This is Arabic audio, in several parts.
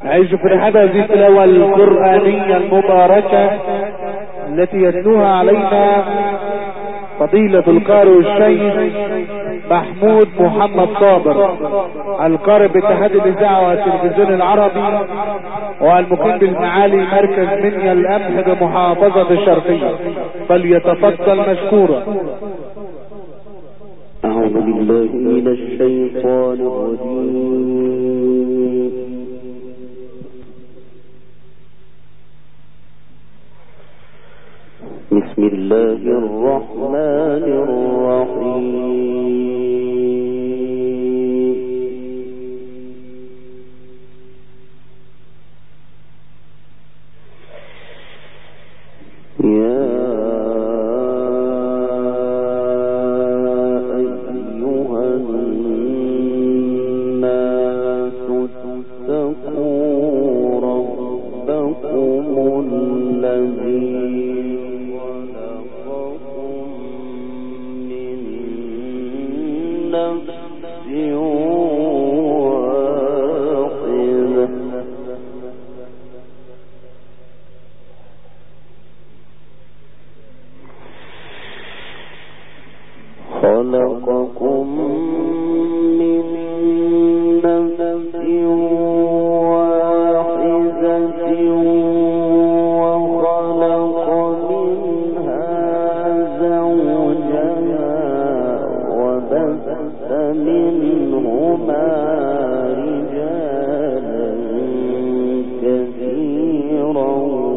عيش فرحات هذه التلاوة القرآنية المباركة التي يتلوها علينا فضيلة القارئ الشيخ محمود محمد صابر، القارئ باتحاد الإذاعة والتلفزيون العربي، والمقيم بالمعالي مركز منيا القمح بمحافظة الشرقية، فليتفضل مشكورا. أعوذ بالله من الشيطان الرجيم. بسم الله الرحمن الرحيم. خلقكم من نفس واحدة وخلق منها زوجها وبث منهما رجالا كثيرا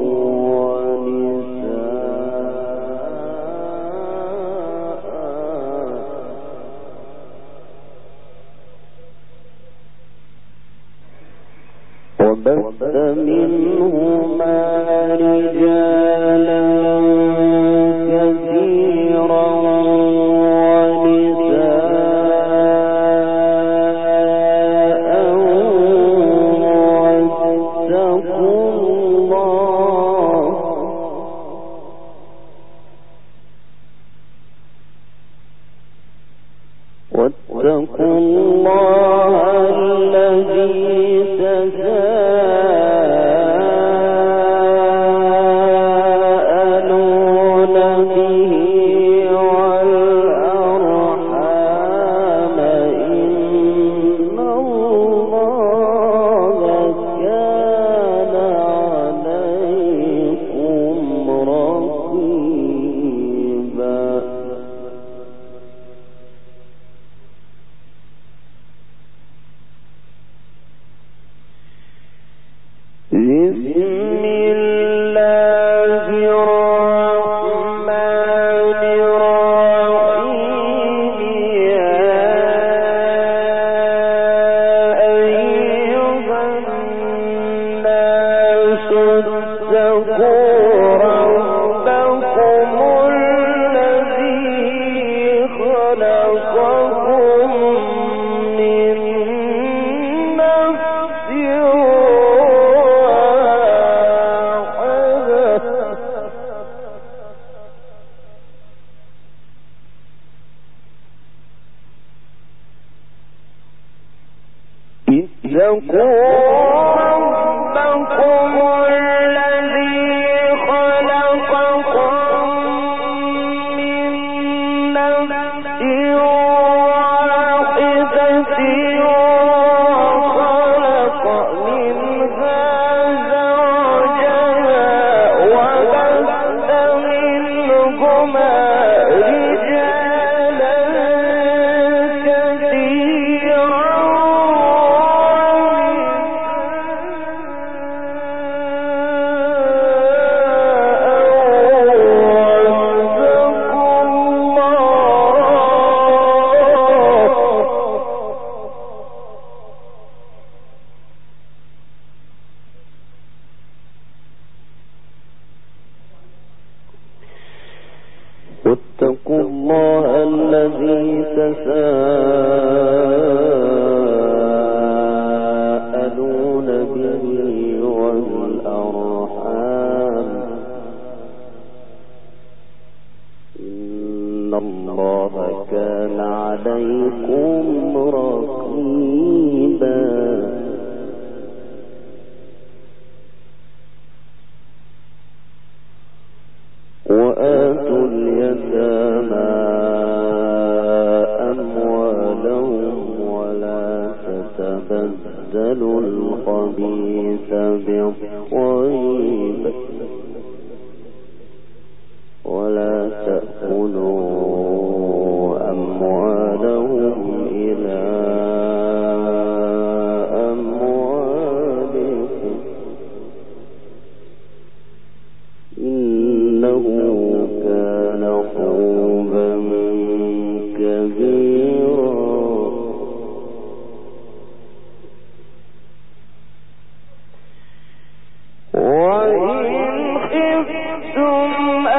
واتقوا الله الذي تساءلون به والأرحام إن الله كان عليكم رقيبا. بسم الله الرحمن الرحيم. يا أيها الناس اتقوا ربكم الذي خلقكم من نفس واتقوا الله الذي تساءلون به والأرحام إن الله كان عليكم رقيبا. تبدلوا الخبيث بالطيب ولا تأكلوا أموالهم إلى أموالكم إنه كان حوبا كبيرا وإن خفتم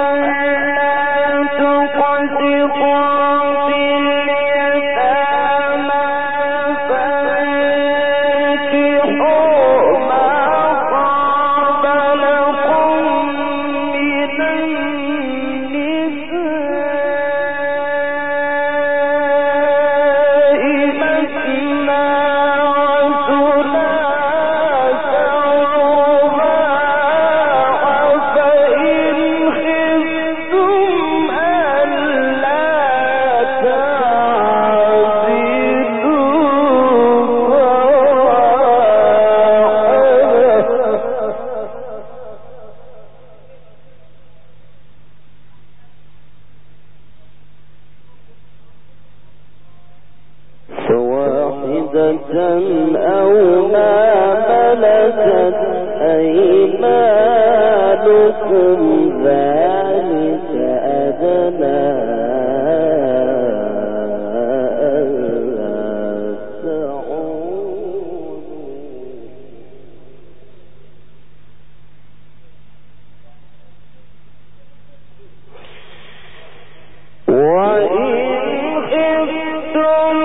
أو ما ملكت أيمانكم ذلك أدنى ألا تعودوا وإن خفتم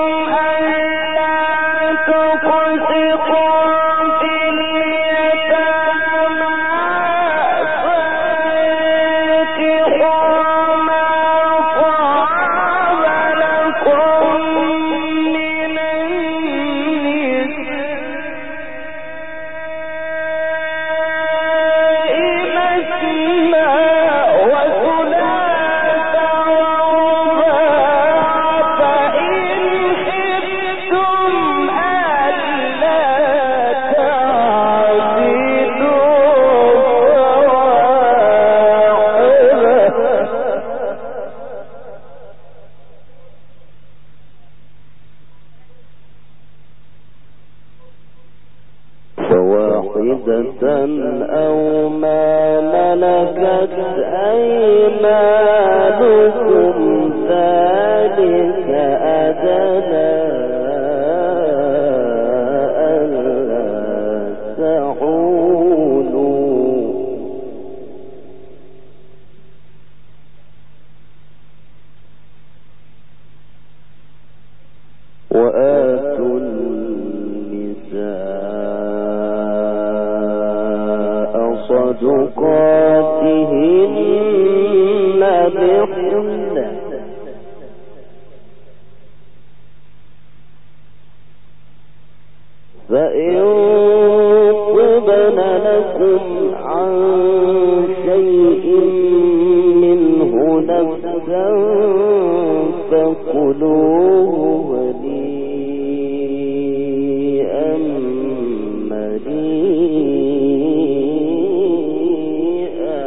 أو ما ملكت أيمانكم ذلك أدنى ألا تعولوا وآتوا صدقاتهن بحلة فإن طبن لكم عن شيء منه نفسا فكلوه هنيئا مريئا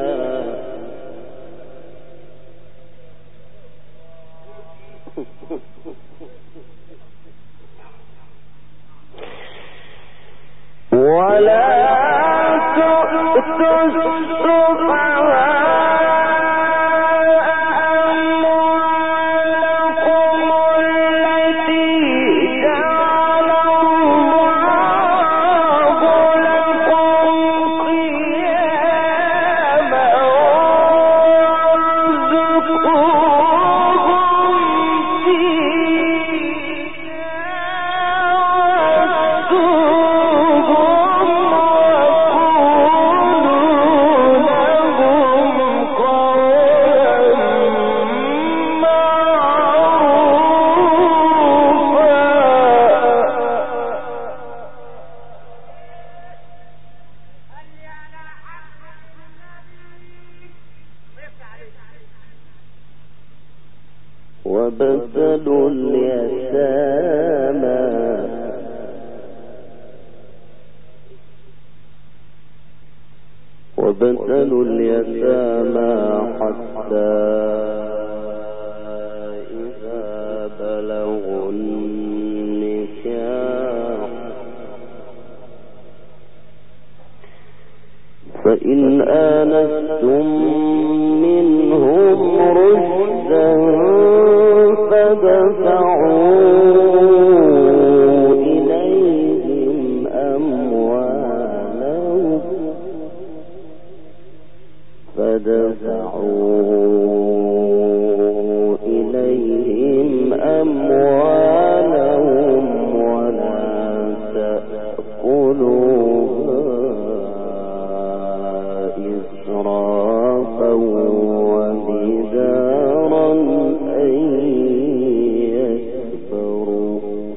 ولا تؤتوا وابتلوا اليتامى وابتلوا اليتامى حتى إذا بلغوا النكاح فإن آنستم منهم رشدا فادفعوا إليهم أموالهم ولا تأكلوها إسرافا وبدارا أن يكبروا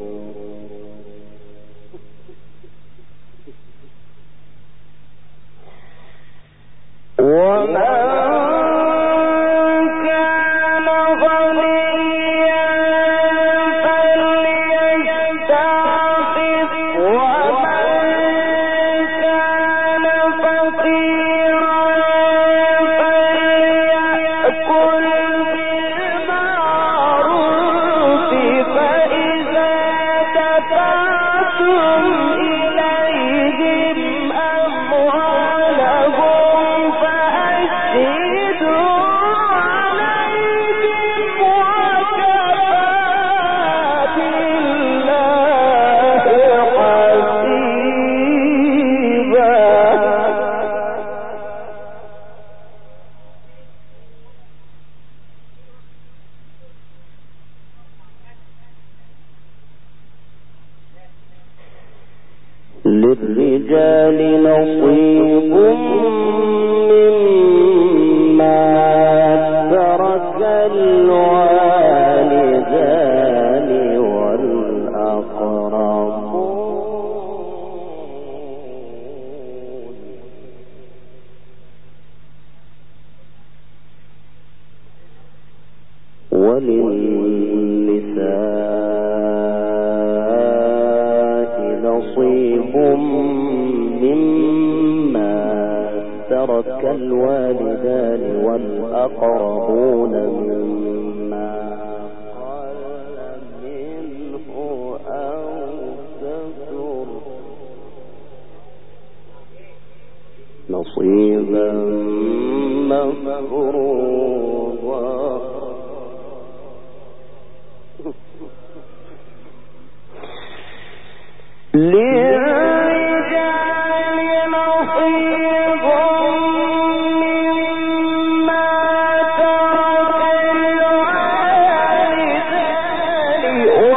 للرجال نصيب مما ترك الوالدان والأقربون وللنساء نصيب مما ترك الوالدان والأقربون مما قل منه أو كثر نصيبا مفروضا للرجال نصيب مما ترك الوالدان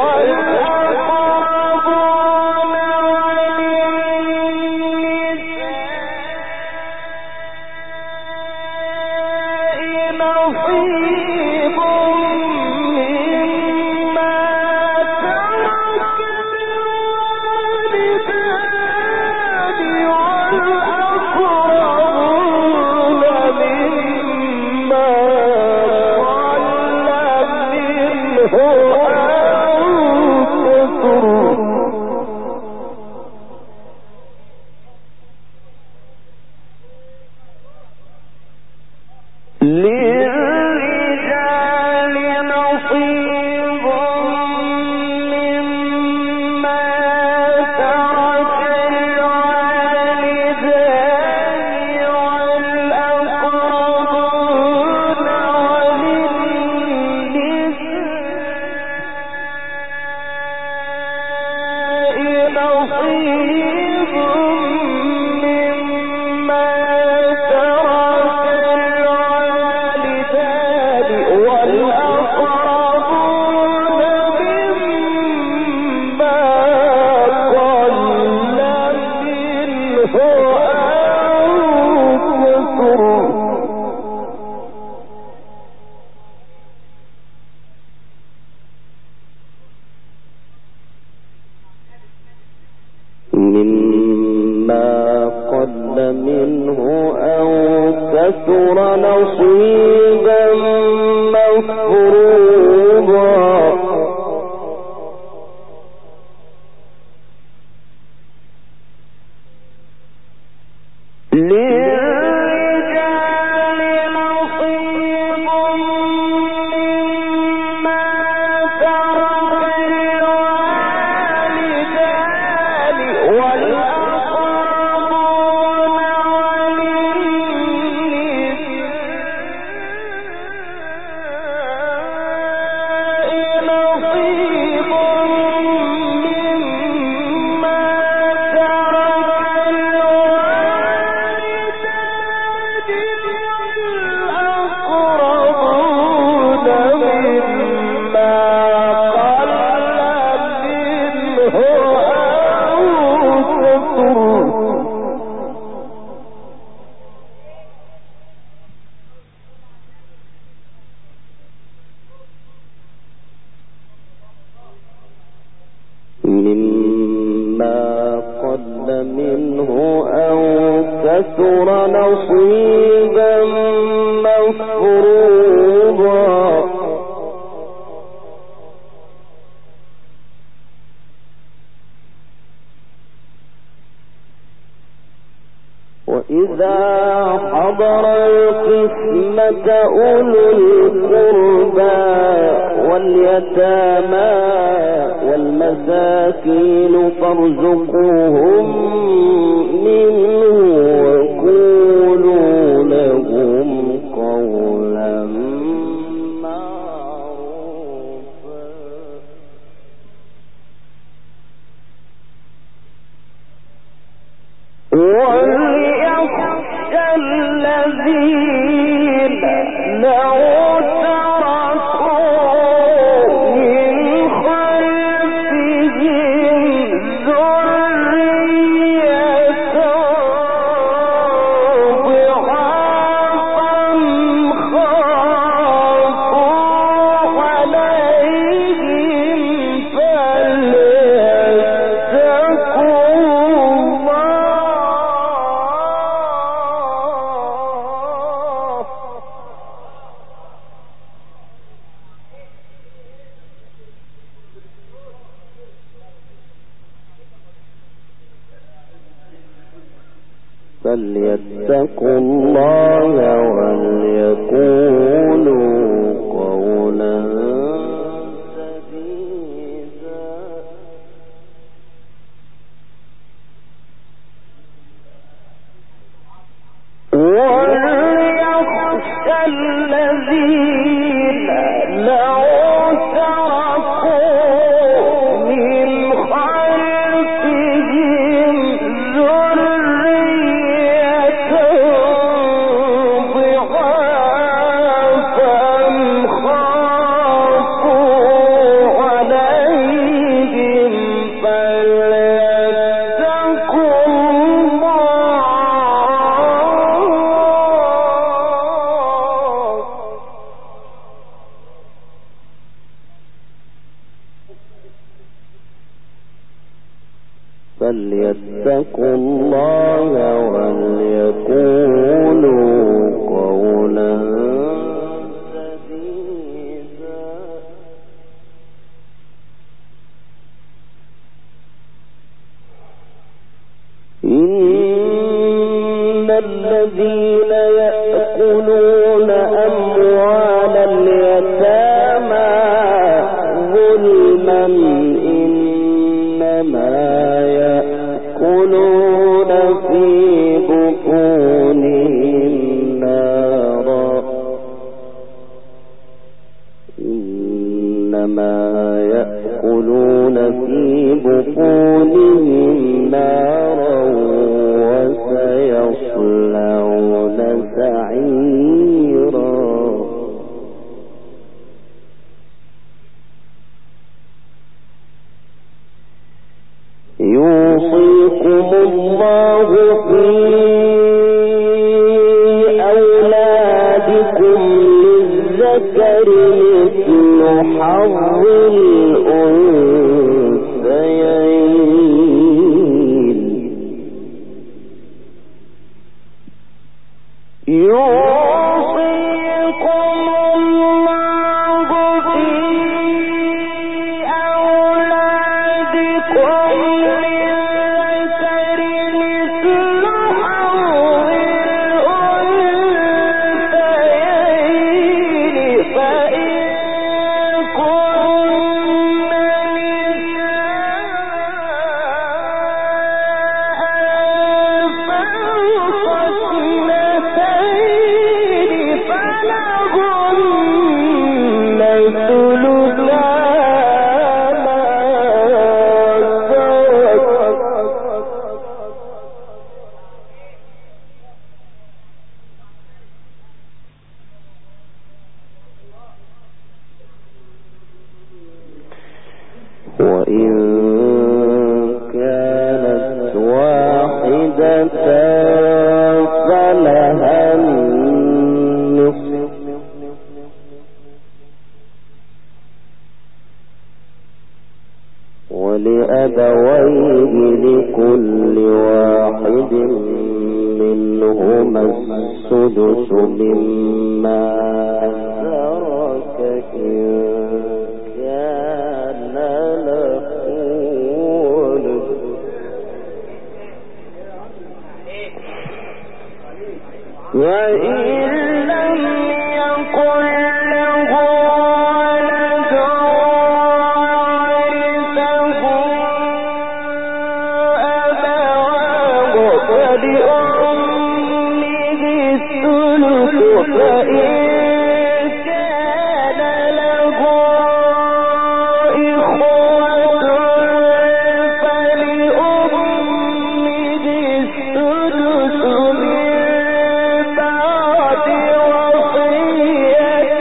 والأقربون وللنساء نصيب منه أو كثر نصيبا مفروضا للرجال مما قل منه أو كثر نصيبا مفروضا وإذا حضر القسمة أولو القربى واليتامى والمساكين فارزقوهم منه وقولوا لهم قولا معروفا وليخشى الذين لو فليتقوا الله وليقولوا قولا سديدا وليخشى الذين لو فليتقوا الله وليقولوا قولا سديدا إن الذين يأكلون أموال اليتامى ظلما إنما يأكلون في بطونهم نارا إنما يأكلون في بطونهم نارا وسيصلون سعيرا يوصيكم الله في أولادكم للذكر مثل حظ الأنثيين يوصيكم الله في أولادكم فإن لأبويه لكل واحد منهما السدس مما ترك إن كان له ولد وإن لم يكن له ولد ورثه أبواه فلأمه الثلث فإن كان له إخوة فلأمه السدس من بعد وصية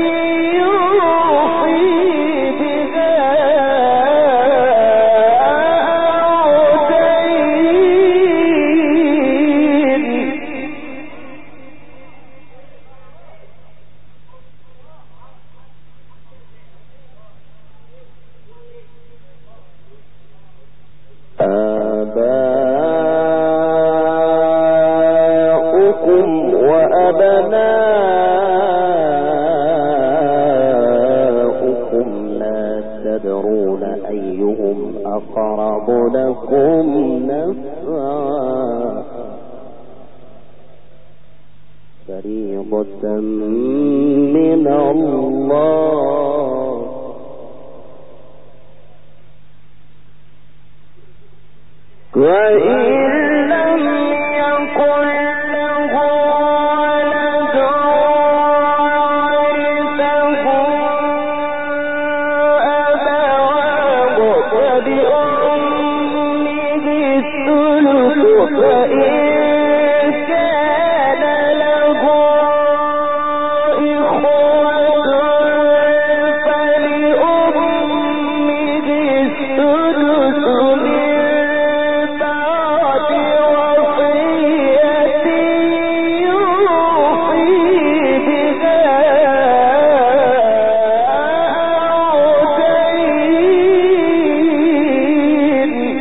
يوصي بها أو دين آباؤكم وأبناؤكم لا تدرون أيهم أقرب لكم نفعا فريضة من الله وإن لم يكن له ولد ورثه أبواه فلأمه الثلث فإن كان له إخوة فلأمه السدس من بعد وصية يوصي بها أو دين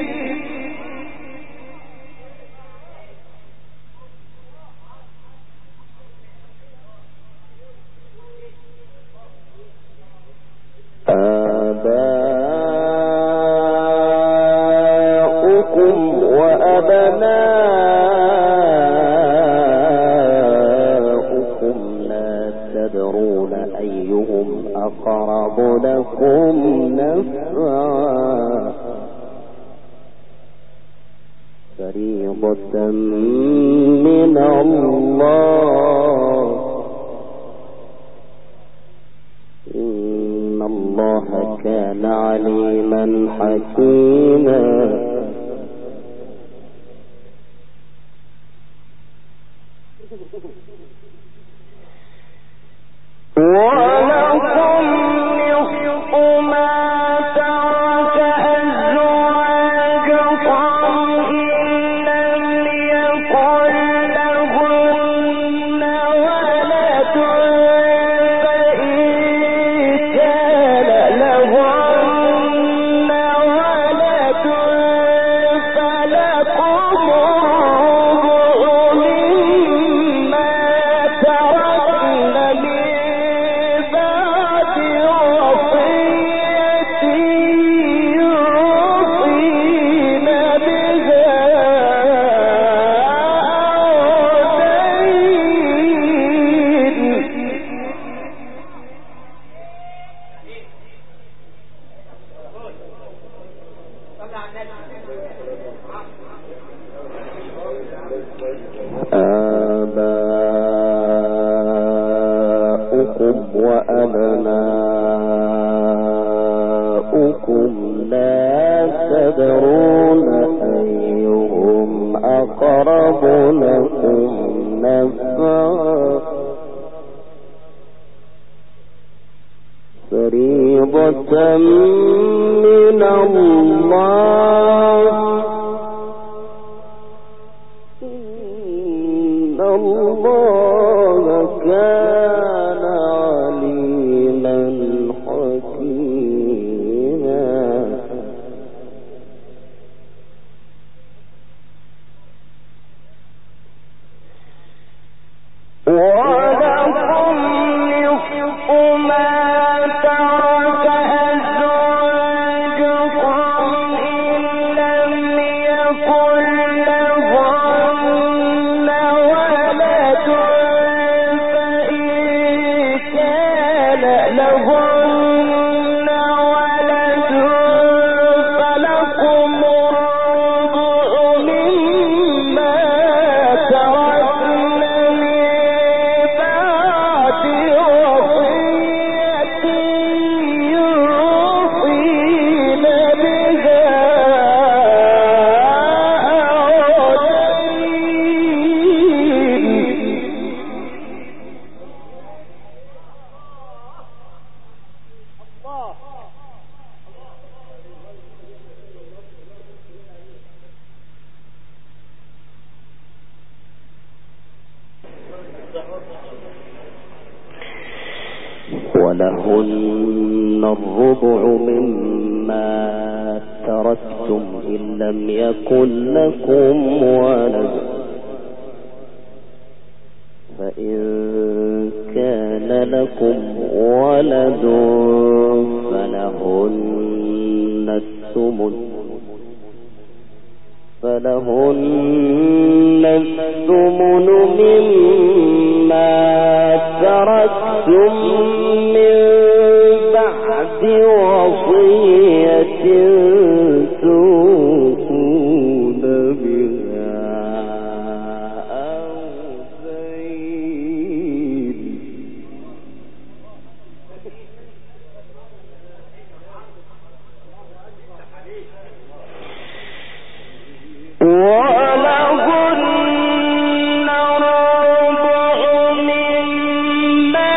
آباؤكم وأبناؤكم لا تدرون أيهم أقرب لكم نفعا فريضة من الله إن الله كان عليما حكيما ولكم نصف ما ترك أزواجكم إن لم يكن لهن ولد فإن كان لهن ولد فلكم الربع مما تركن من بعد وصية يوصين بها آباؤكم وأبناؤكم لا تدرون أيهم أقرب لكم نفعا فريضة من الله إن الله كان عليما حكيما ولهن الربع مما تركتم إن لم يكن لكم ولد فإن كان لكم ولد فلهن الثمن مما تركتم من بعد وصية توصون بها أو دين ولهن ربع مما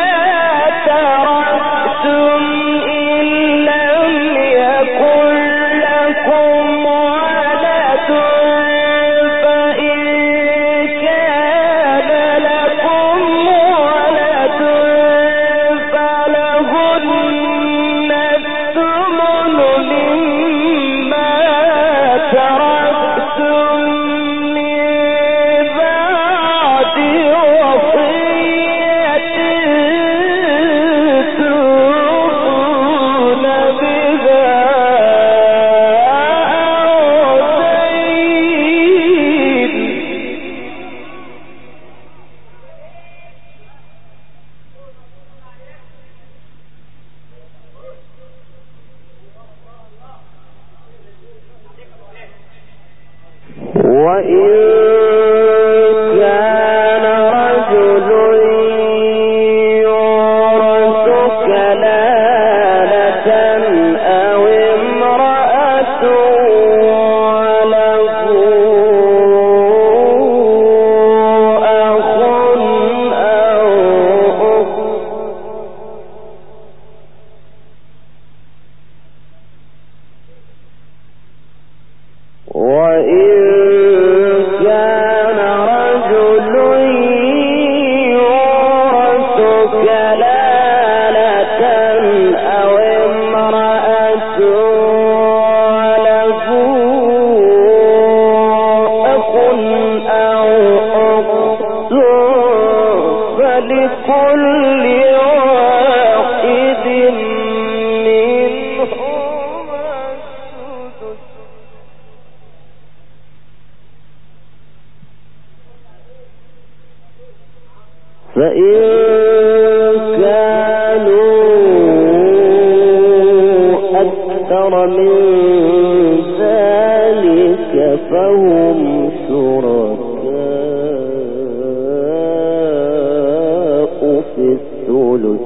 تركتم إن لم يكن لكم ولد فإن كان لكم ولد فلهن الثمن مما تركتم من بعد وصية توصون بها أو دين وإن كان رجل يورث كلالة أو امرأة وله أخ أو أخت وإن كان رجل يورث كلالة أو امرأة وله أخ أو أخت فلكل واحد منهما السدس فإن كانوا أكثر من ذلك فهم شركاء في الثلث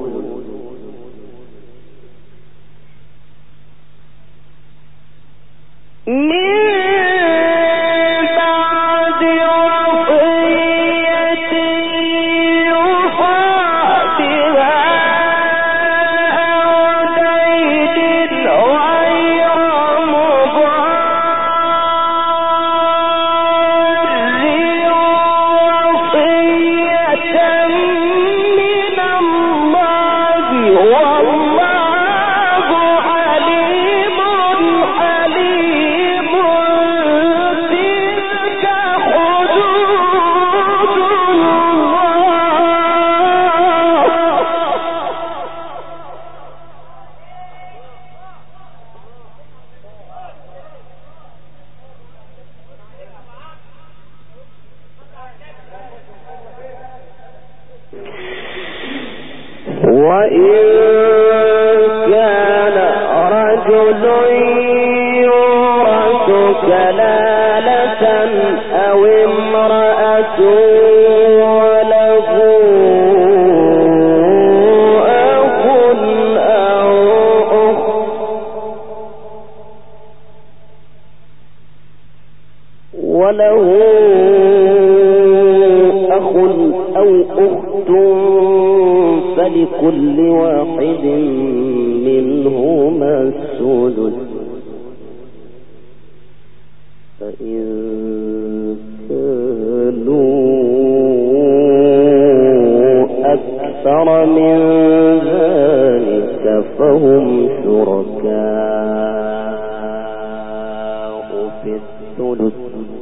وإن كان رجل يورث كلالة أو امرأة وله أخ أو أخت فلكل واحد منهما السدس فإن كانوا أكثر من ذلك فهم شركاء في الثلث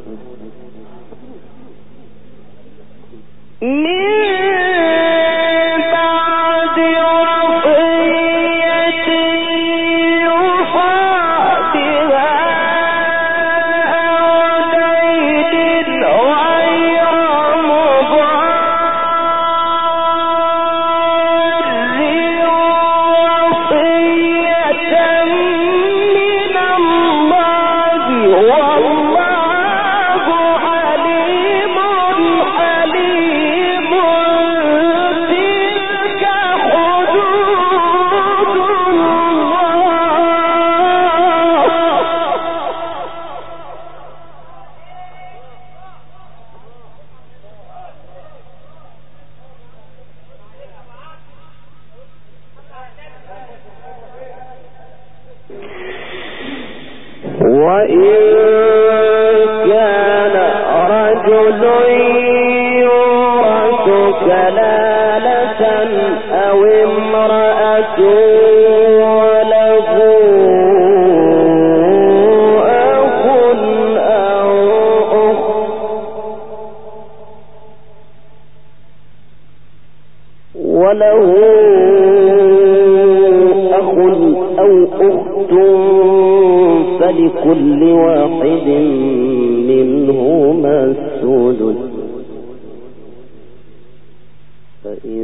وإن كان رجل يورث كلالة أو امرأة وله أخ أو أخت فلكل واحد منهما السدس فإن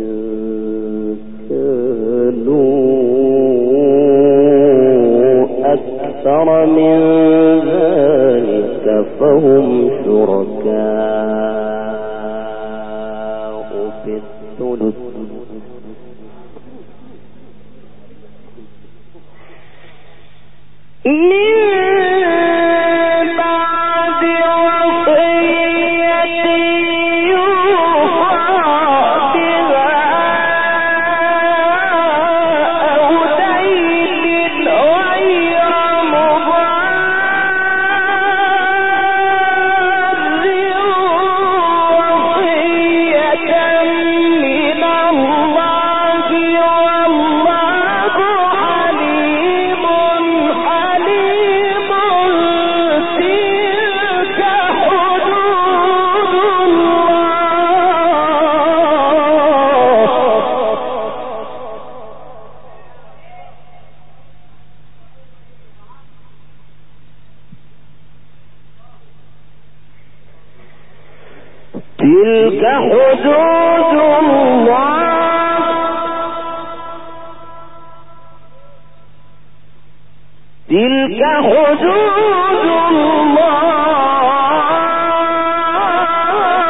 كانوا أكثر من ذلك فهم شركاء في الثلث تلك حدود الله تلك حدود الله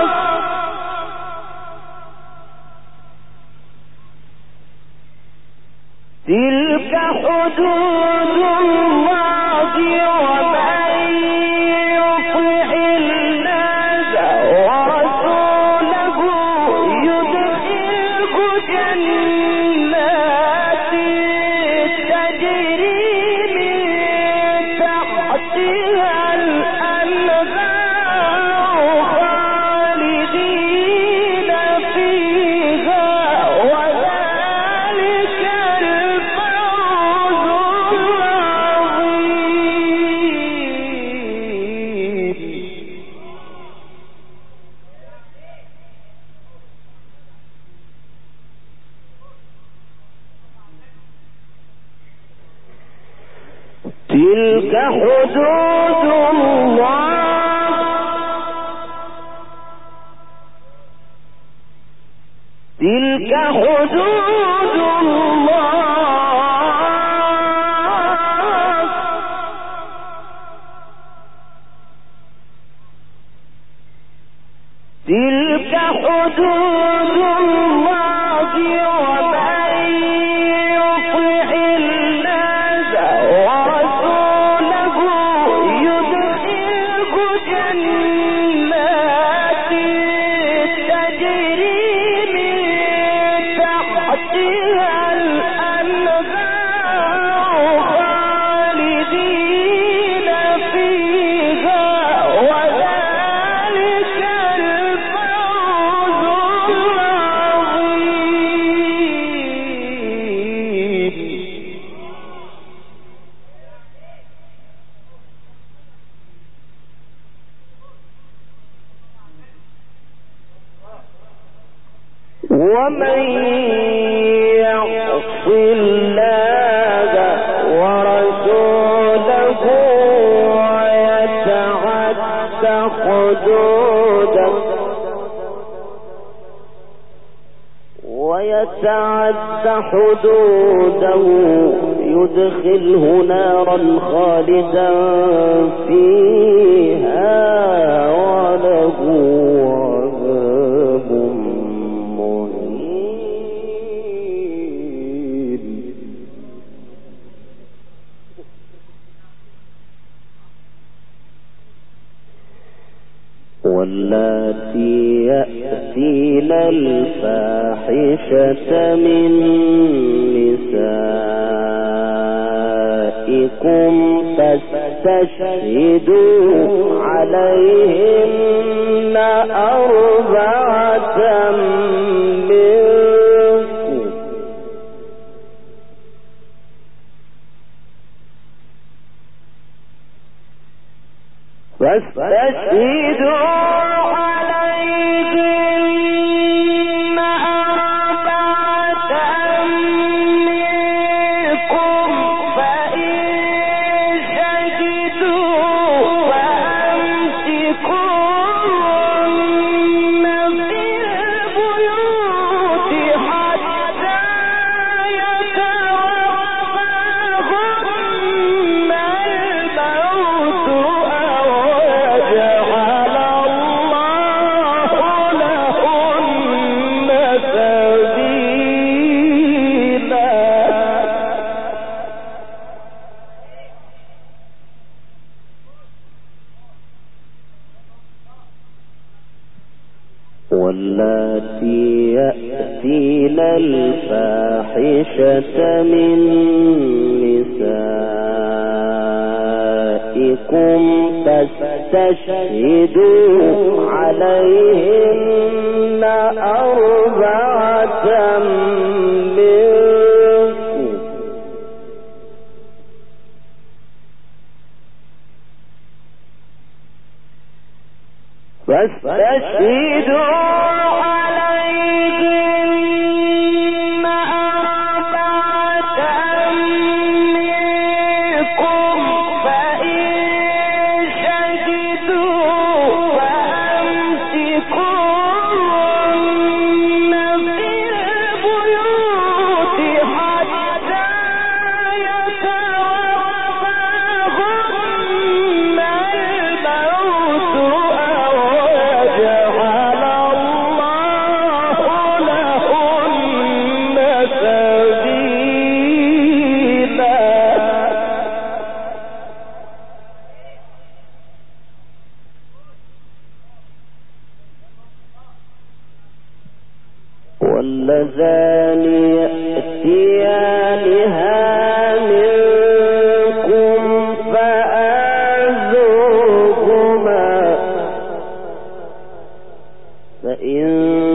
تلك حدود الله ومن يطع الله ورسوله يدخله جنات تجري من تحتها الأنهار خالدين فيها وذلك الفوز العظيم تلك حدود الله تلك حدود الله تلك حدود الله ومن يطع الله ورسوله يدخله جنات تجري من تحتها الأنهار خالدين فيها وذلك الفوز العظيم ومن يعص الله ورسوله ويتعد حدوده يدخله نارا خالدا فيها وله عذاب مهين. واللاتي يأتين الفاحشة من نسائكم فاستشهدوا عليهن أربعة منكم فاستشهدوا واللاتي يأتين الفاحشة من نسائكم فاستشهدوا عليهن أربعة منكم فاستشهدوا واللذان يأتيانها منكم فآذوهما فإن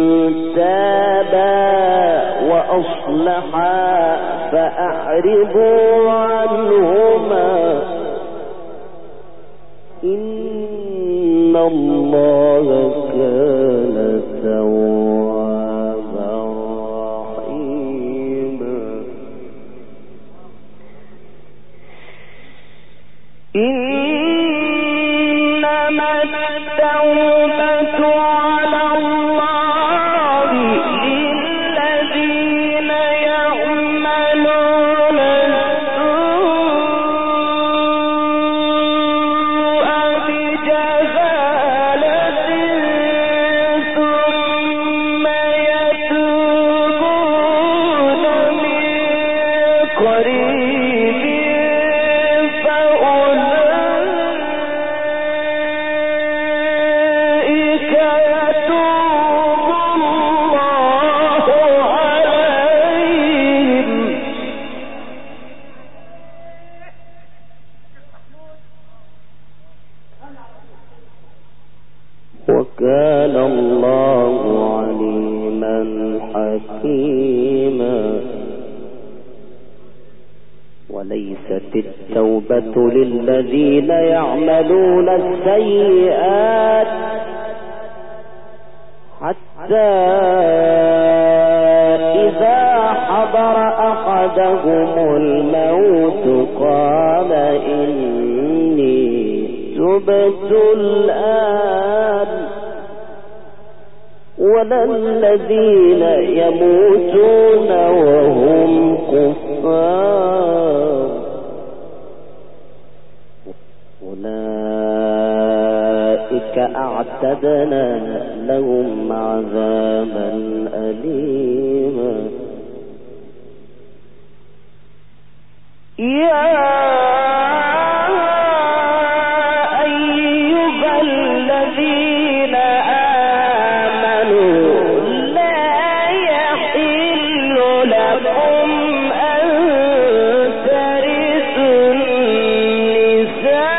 تابا وأصلحا فأعرضوا عنهما إن الله كان توابا رحيما. إنما التوبة على الله للذين يعملون السوء بجهالة ثم يتوبون من قريب فأولئك يتوب الله عليهم وكان الله عليما حكيما. وليست التوبة للذين يعملون السيئات حتى قال إني تبت الآن ولا الذين يموتون وهم كفار أولئك أعتدنا لهم عذابا أليما. يا أيها الذين آمنوا لا يحل لكم أن ترثوا النساء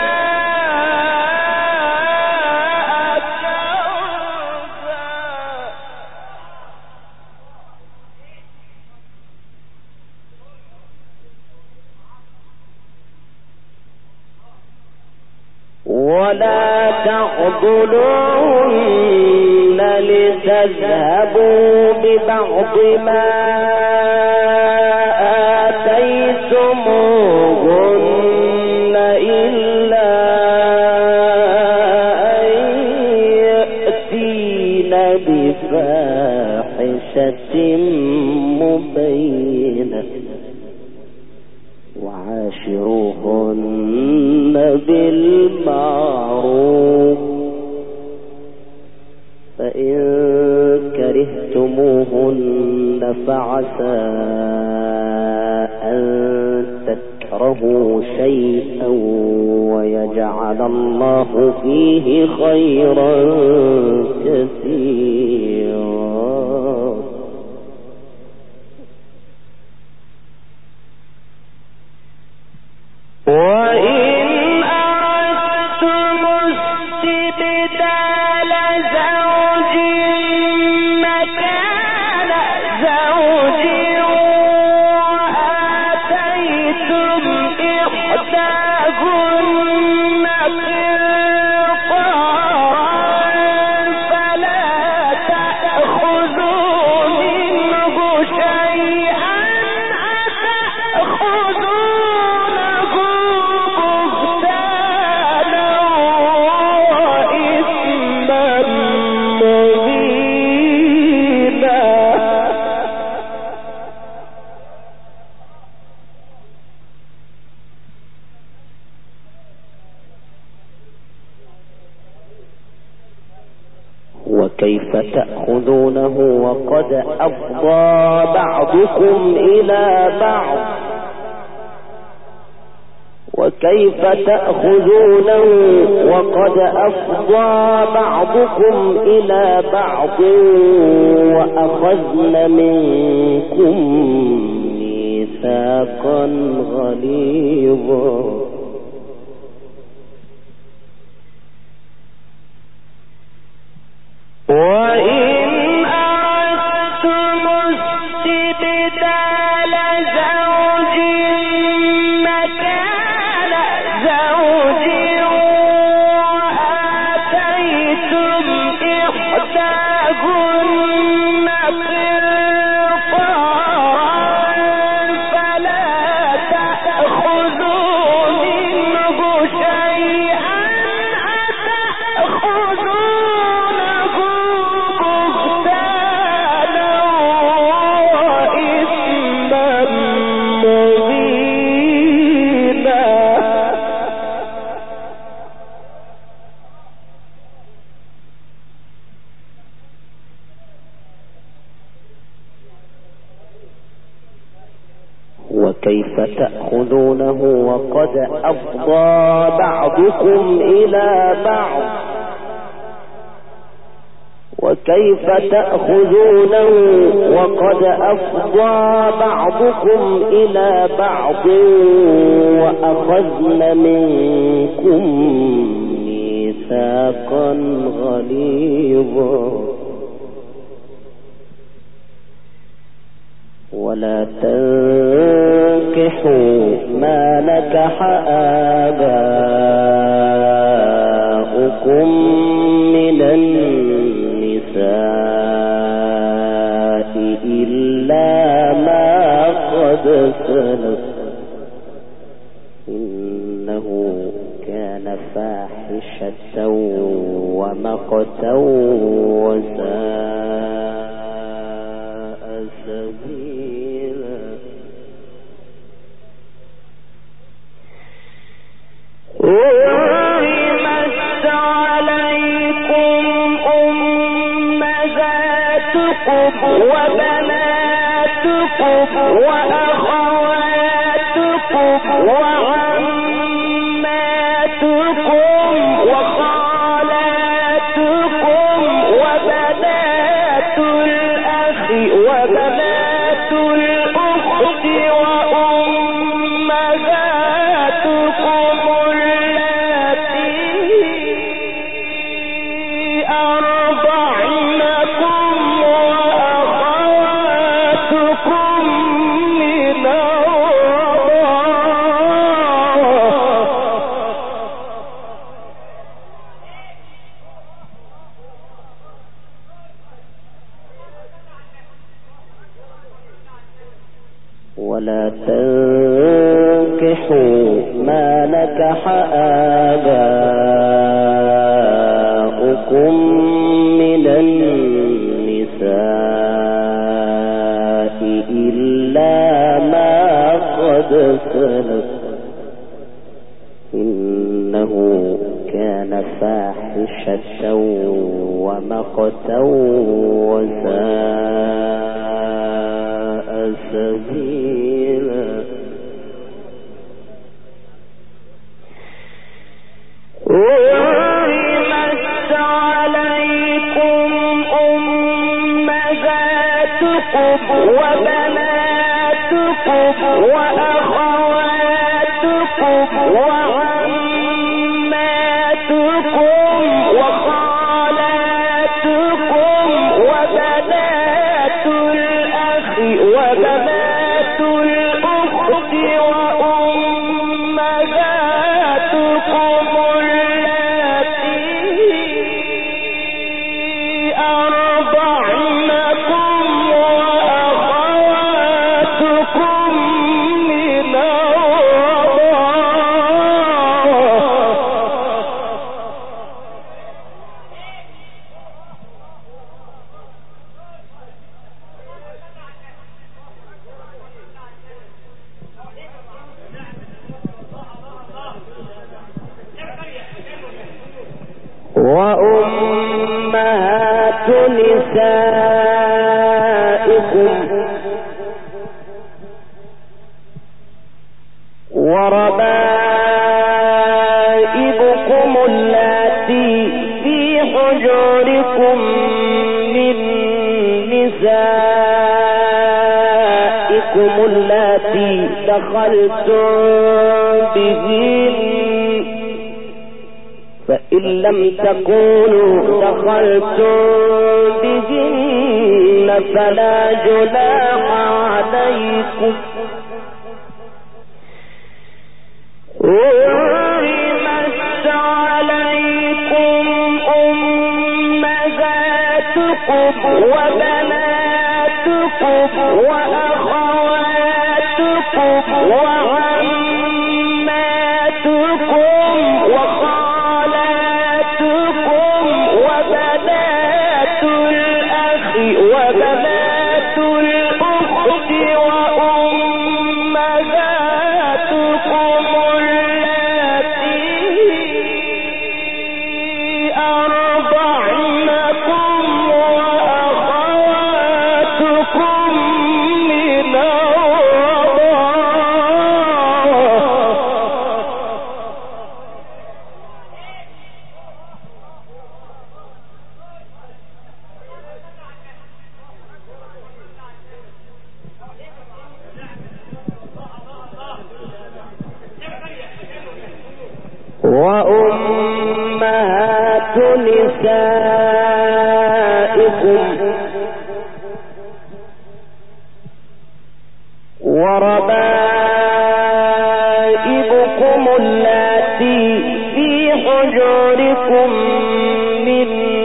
ولا تعضلوهن لتذهبوا ببعض ما آتيتموهن إلا أن يأتين بفاحشة مبينة وعاشروهن بالمعروف فإن كرهتموهن فعسى أن تكرهوا شيئا ويجعل الله فيه خيرا كثيرا. وإن أردتم استبدال زوج مكان زوج وآتيتم إحداهن قنطارا فلا تأخذوا منه شيئا أتأخذونه بهتانا وإثما مبينا. وكيف تأخذونه وقد أفضى بعضكم إلى بعض وكيف تأخذونه وقد أفضى بعضكم إلى بعض وأخذن منكم ميثاقا غليظا. وإن أردتم استبدال زوج مكان زوج وآتيتم إحداهن قنطارا فلا تأخذوا منه شيئا أتأخذونه بهتانا وإثما مبينا. وكيف تأخذونه وقد أفضى بعضكم إلى بعض وكيف تأخذونه وقد أفضى بعضكم إلى بعض وأخذن منكم ميثاقا غليظا. ولا تنكحوا ما نكح آباؤكم من النساء إلا ما قد سلف ومقتا وساء سبيلا. حرمت عليكم أمهاتكم وبناتكم وأخواتكم وعماتكم وخالاتكم وبنات الأخ وبنات الأخت وأمهاتكم اللاتي أرضعنكم وأخواتكم من ولا تنكحوا ما نكح آباؤكم من النساء إلا ما قد سلف إنه كان فاحشة ومقتا وساء سبيلا. حرمت عليكم أمهاتكم وبناتكم وأخواتكم وعماتكم وخالاتكم وبنات الأخ وبنات الأخت وأمهاتكم اللاتي أرضعنكم وأخواتكم من وأمهات نسائكم وربائبكم اللاتي في حجوركم من نسائكم اللاتي دخلتم بهن فإن لم تكونوا دخلتم بهن فلا جناح عليكم. حرمت عليكم أمهاتكم وبناتكم وأخواتكم وعماتكم وخالاتكم وبنات الأخ وبنات الأخت وأمهاتكم اللاتي أرضعنكم وأخواتكم من وأمهات نسائكم وربائبكم اللاتي في حجوركم من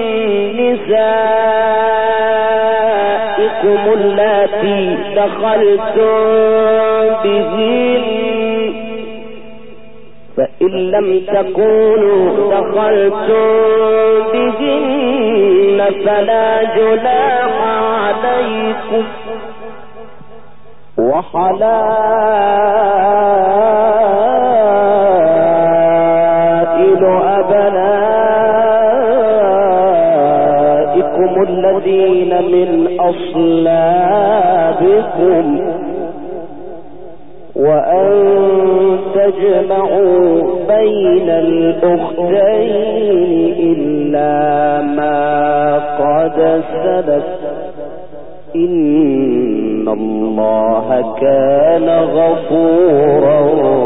نسائكم اللاتي دخلتم بهن فإن لم تكونوا دخلتم بهن فلا جناح عليكم وحلائل أبنائكم الذين من أصلابكم وأن تجمعوا بين الأختين إلا ما قد سلف إن الله كان غفورا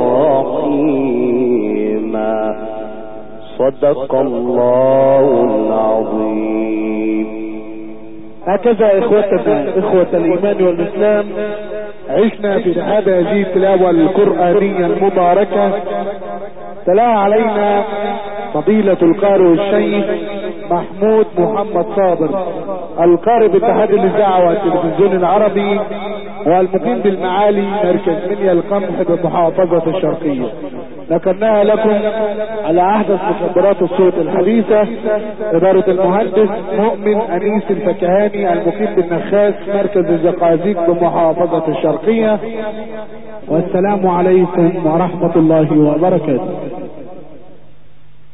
رحيما. صدق الله العظيم. هكذا إخوة الإيمان والإسلام عشنا في هذه التلاوة القرآنية المباركة. تلاها علينا فضيلة القارئ الشيخ محمود محمد صابر، القارئ باتحاد الإذاعة والتلفزيون العربي، والمقيم بالمعالي مركز منيا القمح بمحافظة الشرقية. ذكرناها لكم على أحدث مخبرات الصوت الحديثة، إدارة المهندس مؤمن أنيس الفكهاني، المقيم بالنخاس مركز الزقازيق بمحافظة الشرقية. والسلام عليكم ورحمة الله وبركاته.